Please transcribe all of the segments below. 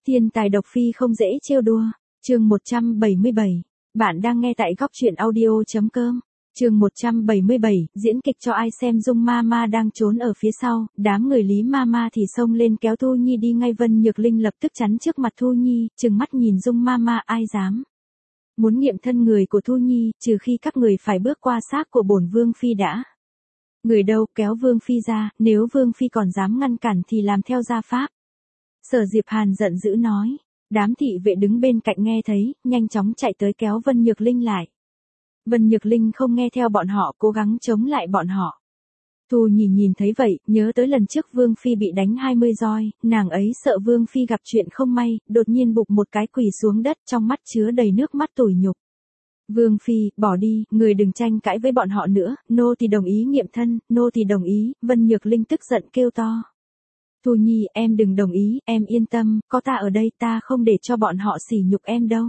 Thiên tài độc phi không dễ trêu đùa. Chương 177. Bạn đang nghe tại góc truyện audio.com. Chương 177, diễn kịch cho ai xem. Dung Mama đang trốn ở phía sau, đám người Lý Mama thì xông lên kéo Thu Nhi đi ngay. Vân Nhược Linh lập tức chắn trước mặt Thu Nhi, trừng mắt nhìn Dung Mama. Ai dám muốn nghiệm thân người của Thu Nhi, trừ khi các người phải bước qua xác của bổn vương phi đã. Người đâu, kéo vương phi ra, nếu vương phi còn dám ngăn cản thì làm theo gia pháp. Sở Diệp Hàn giận dữ nói. Đám thị vệ đứng bên cạnh nghe thấy, nhanh chóng chạy tới kéo Vân Nhược Linh lại. Vân Nhược Linh không nghe theo bọn họ, cố gắng chống lại bọn họ. Thu Nhi nhìn thấy vậy, nhớ tới lần trước Vương Phi bị đánh 20 roi, nàng ấy sợ Vương Phi gặp chuyện không may, đột nhiên bụp một cái quỳ xuống đất, trong mắt chứa đầy nước mắt tủi nhục. Vương Phi, bỏ đi, người đừng tranh cãi với bọn họ nữa, nô thì đồng ý nghiệm thân, nô thì đồng ý. Vân Nhược Linh tức giận kêu to. Thu Nhi, em đừng đồng ý, em yên tâm, có ta ở đây, ta không để cho bọn họ sỉ nhục em đâu.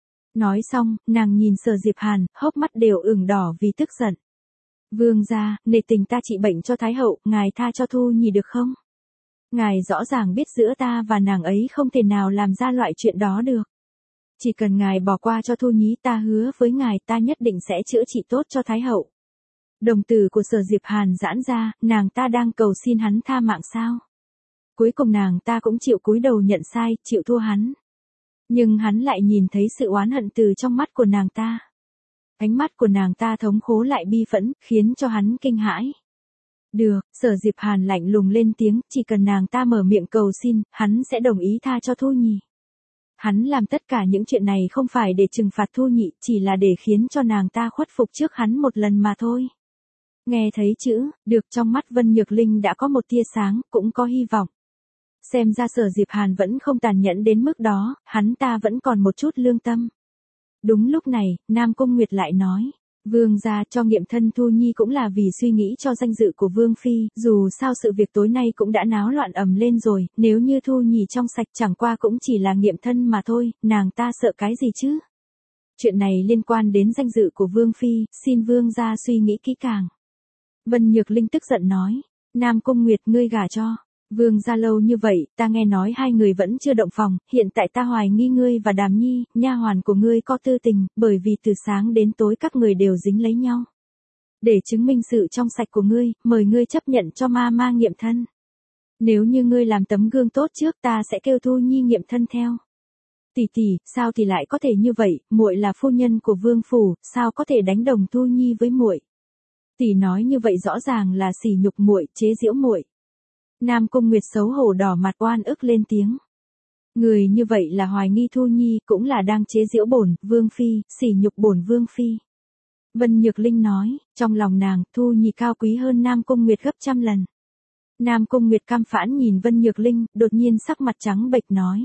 Nói xong, nàng nhìn Sở Diệp Hàn, hốc mắt đều ửng đỏ vì tức giận. Vương gia, nể tình ta trị bệnh cho Thái hậu, ngài tha cho Thu Nhi được không? Ngài rõ ràng biết giữa ta và nàng ấy không thể nào làm ra loại chuyện đó được. Chỉ cần ngài bỏ qua cho Thu Nhi, ta hứa với ngài ta nhất định sẽ chữa trị tốt cho Thái hậu. Đồng tử của Sở Diệp Hàn giãn ra, nàng ta đang cầu xin hắn tha mạng sao? Cuối cùng nàng ta cũng chịu cúi đầu nhận sai, chịu thua hắn. Nhưng hắn lại nhìn thấy sự oán hận từ trong mắt của nàng ta. Ánh mắt của nàng ta thống khổ lại bi phẫn, khiến cho hắn kinh hãi. Được, Sở Diệp Hàn lạnh lùng lên tiếng, chỉ cần nàng ta mở miệng cầu xin, hắn sẽ đồng ý tha cho Thu Nhi. Hắn làm tất cả những chuyện này không phải để trừng phạt Thu Nhi, chỉ là để khiến cho nàng ta khuất phục trước hắn một lần mà thôi. Nghe thấy chữ, được trong mắt Vân Nhược Linh đã có một tia sáng, cũng có hy vọng. Xem ra Sở Diệp Hàn vẫn không tàn nhẫn đến mức đó, hắn ta vẫn còn một chút lương tâm. Đúng lúc này, Nam Cung Nguyệt lại nói, Vương gia cho nghiệm thân Thu Nhi cũng là vì suy nghĩ cho danh dự của Vương Phi, dù sao sự việc tối nay cũng đã náo loạn ầm lên rồi, nếu như Thu Nhi trong sạch chẳng qua cũng chỉ là nghiệm thân mà thôi, nàng ta sợ cái gì chứ? Chuyện này liên quan đến danh dự của Vương Phi, xin Vương gia suy nghĩ kỹ càng. Vân Nhược Linh tức giận nói, Nam Cung Nguyệt ngươi gả cho Vương gia lâu như vậy, ta nghe nói hai người vẫn chưa động phòng, hiện tại ta hoài nghi ngươi và Đàm Nhi, nha hoàn của ngươi có tư tình, bởi vì từ sáng đến tối các người đều dính lấy nhau. Để chứng minh sự trong sạch của ngươi, mời ngươi chấp nhận cho Mama nghiệm thân. Nếu như ngươi làm tấm gương tốt trước, ta sẽ kêu Thu Nhi nghiệm thân theo. Tỷ tỷ, sao thì lại có thể như vậy, muội là phu nhân của Vương phủ, sao có thể đánh đồng Thu Nhi với muội? Tỷ nói như vậy rõ ràng là sỉ nhục muội, chế giễu muội. Nam Cung Nguyệt xấu hổ đỏ mặt oan ức lên tiếng. Người như vậy là hoài nghi Thu Nhi, cũng là đang chế giễu bổn Vương Phi, sỉ nhục bổn Vương Phi. Vân Nhược Linh nói, trong lòng nàng, Thu Nhi cao quý hơn Nam Cung Nguyệt gấp trăm lần. Nam Cung Nguyệt cam phẫn nhìn Vân Nhược Linh, đột nhiên sắc mặt trắng bệch nói.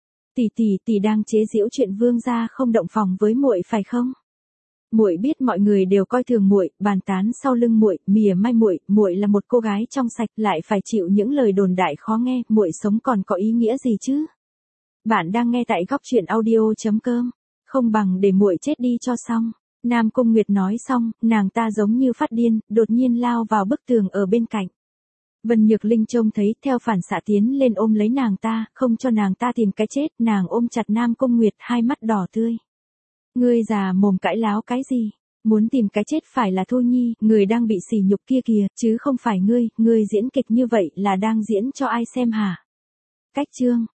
Tỷ đang chế giễu chuyện Vương gia không động phòng với muội phải không? Muội biết mọi người đều coi thường muội, bàn tán sau lưng muội, mỉa mai muội, muội là một cô gái trong sạch, lại phải chịu những lời đồn đại khó nghe, muội sống còn có ý nghĩa gì chứ? Bạn đang nghe tại góc truyện audio.com, không bằng để muội chết đi cho xong. Nam Cung Nguyệt nói xong, nàng ta giống như phát điên, đột nhiên lao vào bức tường ở bên cạnh. Vân Nhược Linh trông thấy, theo phản xạ tiến lên ôm lấy nàng ta, không cho nàng ta tìm cái chết, nàng ôm chặt Nam Cung Nguyệt, hai mắt đỏ tươi. Ngươi già mồm cãi láo cái gì? Muốn tìm cái chết phải là Thu Nhi, người đang bị sỉ nhục kia kìa, chứ không phải ngươi diễn kịch như vậy là đang diễn cho ai xem hả? Cách chương